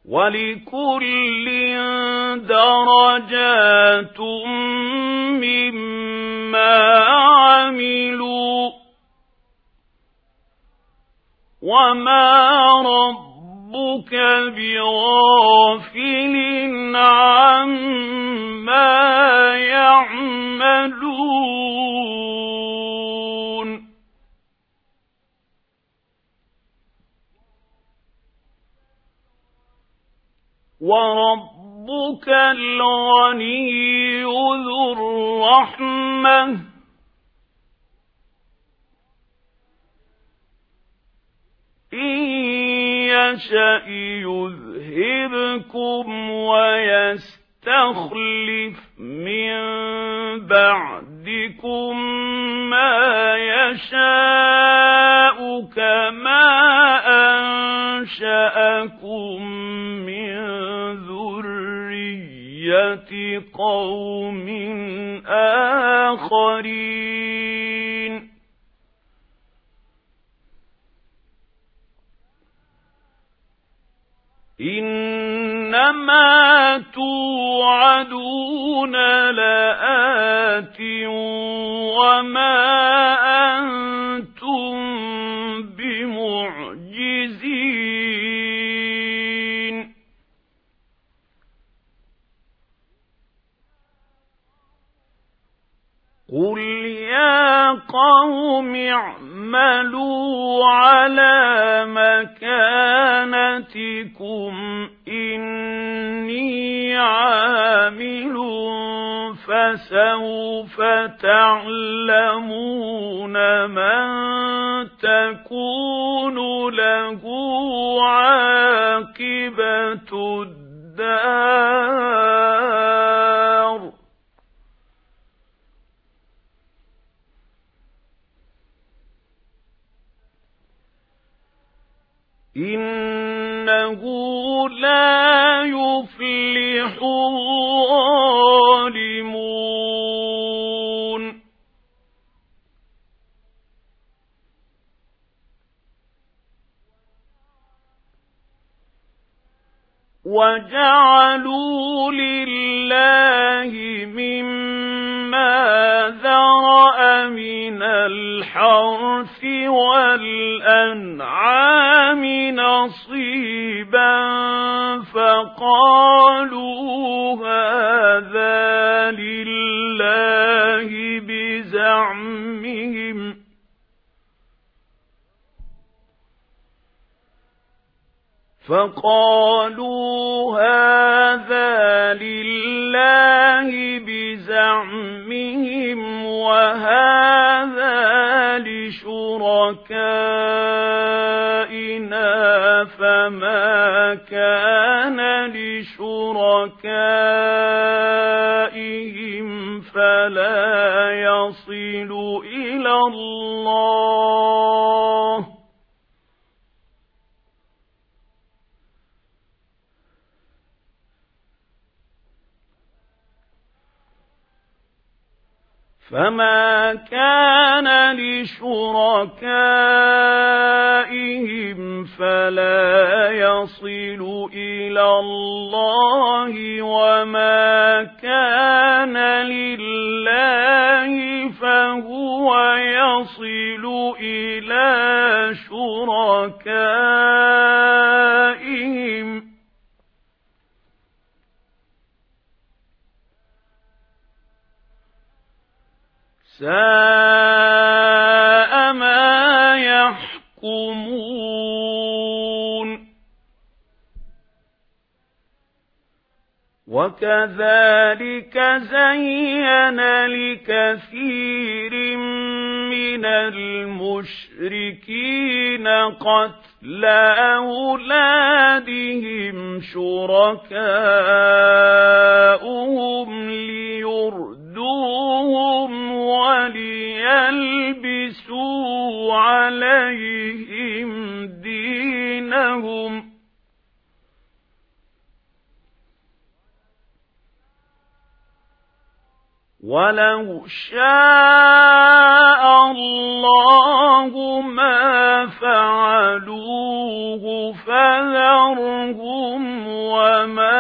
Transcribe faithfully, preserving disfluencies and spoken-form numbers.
وَلِكُلٍّ دَرَجَاتٌ مِّمَّا عَمِلُوا وَمَا رَبُّكَ بِغَافِلٍ عَمَّا يَعْمَلُونَ وَرَبُّكَ الْغَنِيُّ ذُو الرَّحْمَةِ إِن يَشَأْ يُذْهِبْكُمْ وَيَسْتَخْلِفْ مِن بَعْدِكُم مَّا يَشَاءُ كَمَا أَنشَأَكُم مِّن ذُرِّيَّةِ قَوْمٍ آخَرِينَ إِنَّمَا تُوعَدُونَ لَآتٍ وَمَا أَنتُم بِمُعْجِزِينَ قُلْ يَا قَوْمِ اعْمَلُوا عَلَى مَكَانَتِكُمْ إِنِّي عَامِلٌ فَسَوْفَ تَعْلَمُونَ مَن تَكُونُ لَهُ عَاقِبَةُ الدَّارِ إِنَّهُ لَا يُفْلِحُ الظَّالِمُونَ وَجَعَلُوا لِلَّهِ مِمَّا ذَرَأَ مِنَ الْحَرْثِ وَالْأَنْعَامِ نَصِيبًا فَقَالُوا هَذَا لِلَّهِ بِزَعْمِهِمْ فَقَالُوا هَذَا لِلَّهِ بِزَعْمِهِمْ وَهَذَا لِشُرَكَائِنَا فَمَا كَانَ لِشُرَكَائِهِمْ فَلَا يَصِلُ إِلَى اللَّهِ فَمَا كَانَ لِشُرَكَائِهِمْ فَلَا يَصِلُ إِلَى اللَّهِ وَمَا كَانَ لِلَّهِ فَهُوَ يَصِلُ إِلَى شُرَكَائِهِمْ سَاءَ مَا يَحْكُمُونَ وَكَذَلِكَ زَيَّنَ لِكَثِيرٍ مِّنَ الْمُشْرِكِينَ قَتْلَ أَوْلَادِهِمْ شُرَكَاؤُهُمْ لِيُرْدُوهُمْ وَلِيَلْبِسُوا عَلَيْهِمْ دِينَهُمْ وَلَوْ شَاءَ اللَّهُ مَا فَعَلُوهُ فذرهم وما